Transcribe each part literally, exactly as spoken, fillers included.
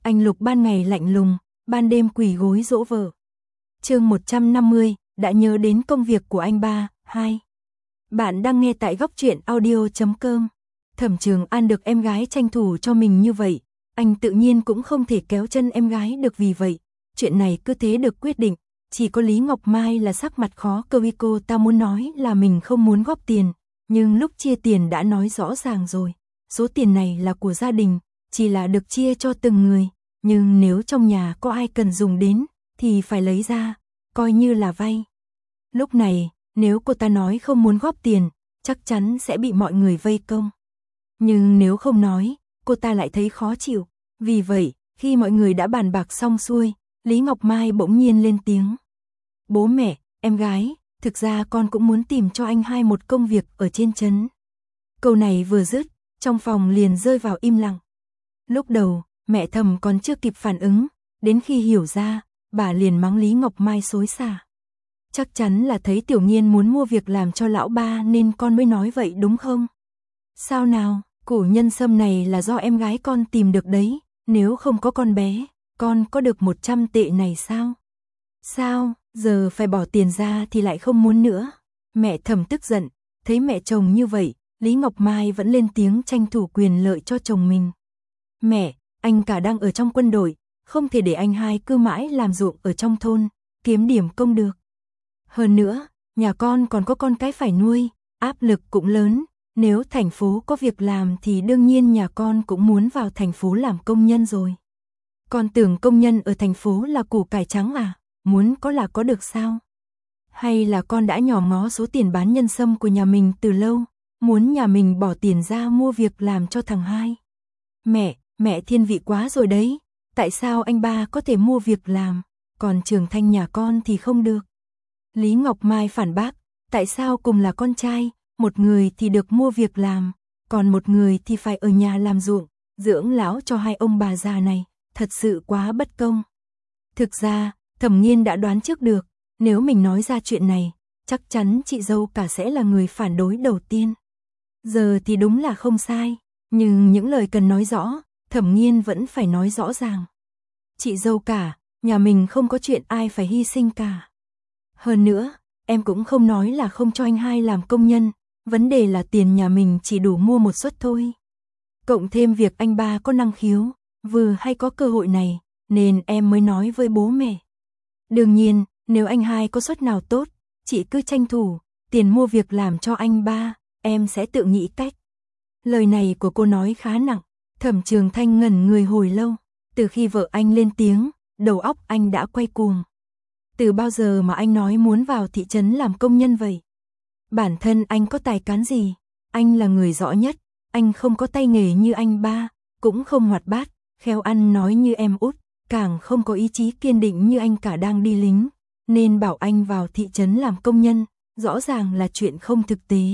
Anh Lục ban ngày lạnh lùng, ban đêm quỳ gối dỗ vợ. Chương một trăm năm mươi, đã nhớ đến công việc của anh ba, hai. Bạn đang nghe tại góc truyện audio chấm com. Thẩm Trường An được em gái tranh thủ cho mình như vậy, anh tự nhiên cũng không thể kéo chân em gái được, vì vậy, chuyện này cứ thế được quyết định. Chỉ có Lý Ngọc Mai là sắc mặt khó coi, vì cô ta muốn nói là mình không muốn góp tiền, nhưng lúc chia tiền đã nói rõ ràng rồi. Số tiền này là của gia đình, chỉ là được chia cho từng người, nhưng nếu trong nhà có ai cần dùng đến, thì phải lấy ra, coi như là vay. Lúc này, nếu cô ta nói không muốn góp tiền, chắc chắn sẽ bị mọi người vây công. Nhưng nếu không nói, cô ta lại thấy khó chịu. Vì vậy, khi mọi người đã bàn bạc xong xuôi, Lý Ngọc Mai bỗng nhiên lên tiếng. Bố mẹ, em gái, thực ra con cũng muốn tìm cho anh hai một công việc ở trên trấn. Câu này vừa dứt, trong phòng liền rơi vào im lặng. Lúc đầu, mẹ Thẩm còn chưa kịp phản ứng, đến khi hiểu ra, bà liền mắng Lý Ngọc Mai xối xả. Chắc chắn là thấy Tiểu Nghiên muốn mua việc làm cho lão ba nên con mới nói vậy đúng không? Sao nào, củ nhân sâm này là do em gái con tìm được đấy, nếu không có con bé, con có được một trăm tệ này sao? Sao, giờ phải bỏ tiền ra thì lại không muốn nữa? Mẹ Thẩm tức giận, thấy mẹ chồng như vậy, Lý Ngọc Mai vẫn lên tiếng tranh thủ quyền lợi cho chồng mình. Mẹ, anh cả đang ở trong quân đội, không thể để anh hai cứ mãi làm ruộng ở trong thôn, kiếm điểm công được. Hơn nữa, nhà con còn có con cái phải nuôi, áp lực cũng lớn, nếu thành phố có việc làm thì đương nhiên nhà con cũng muốn vào thành phố làm công nhân rồi. Con tưởng công nhân ở thành phố là củ cải trắng à, muốn có là có được sao? Hay là con đã nhòm ngó số tiền bán nhân sâm của nhà mình từ lâu, muốn nhà mình bỏ tiền ra mua việc làm cho thằng hai? Mẹ, mẹ thiên vị quá rồi đấy, tại sao anh ba có thể mua việc làm, còn Trường Thanh nhà con thì không được? Lý Ngọc Mai phản bác, tại sao cùng là con trai, một người thì được mua việc làm, còn một người thì phải ở nhà làm ruộng, dưỡng lão cho hai ông bà già này, thật sự quá bất công. Thực ra, Thẩm Nghiên đã đoán trước được, nếu mình nói ra chuyện này, chắc chắn chị dâu cả sẽ là người phản đối đầu tiên. Giờ thì đúng là không sai, nhưng những lời cần nói rõ, Thẩm Nghiên vẫn phải nói rõ ràng. Chị dâu cả, nhà mình không có chuyện ai phải hy sinh cả. Hơn nữa, em cũng không nói là không cho anh hai làm công nhân, vấn đề là tiền nhà mình chỉ đủ mua một suất thôi. Cộng thêm việc anh ba có năng khiếu, vừa hay có cơ hội này, nên em mới nói với bố mẹ. Đương nhiên, nếu anh hai có suất nào tốt, chị cứ tranh thủ, tiền mua việc làm cho anh ba, em sẽ tự nghĩ cách. Lời này của cô nói khá nặng, Thẩm Trường Thanh ngẩn người hồi lâu, từ khi vợ anh lên tiếng, đầu óc anh đã quay cuồng. Từ bao giờ mà anh nói muốn vào thị trấn làm công nhân vậy? Bản thân anh có tài cán gì? Anh là người rõ nhất, anh không có tay nghề như anh ba, cũng không hoạt bát, khéo ăn nói như em út, càng không có ý chí kiên định như anh cả đang đi lính, nên bảo anh vào thị trấn làm công nhân, rõ ràng là chuyện không thực tế.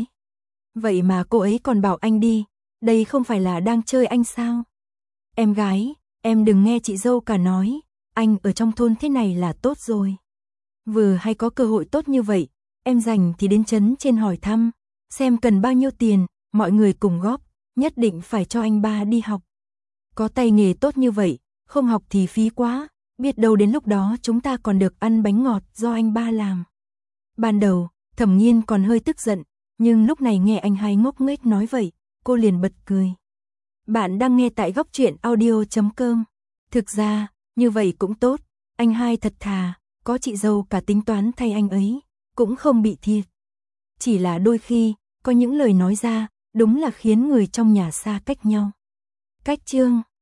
Vậy mà cô ấy còn bảo anh đi, đây không phải là đang chơi anh sao? Em gái, em đừng nghe chị dâu cả nói, anh ở trong thôn thế này là tốt rồi. Vừa hay có cơ hội tốt như vậy, em rảnh thì đến trấn trên hỏi thăm, xem cần bao nhiêu tiền, mọi người cùng góp, nhất định phải cho anh ba đi học. Có tay nghề tốt như vậy, không học thì phí quá, biết đâu đến lúc đó chúng ta còn được ăn bánh ngọt do anh ba làm. Ban đầu, Thẩm Nghiên còn hơi tức giận, nhưng lúc này nghe anh hai ngốc nghếch nói vậy, cô liền bật cười. Bạn đang nghe tại góc truyện audio chấm com. Thực ra, như vậy cũng tốt, anh hai thật thà, có chị dâu cả tính toán thay anh ấy, cũng không bị thiệt. Chỉ là đôi khi, có những lời nói ra, đúng là khiến người trong nhà xa cách nhau. Cách chương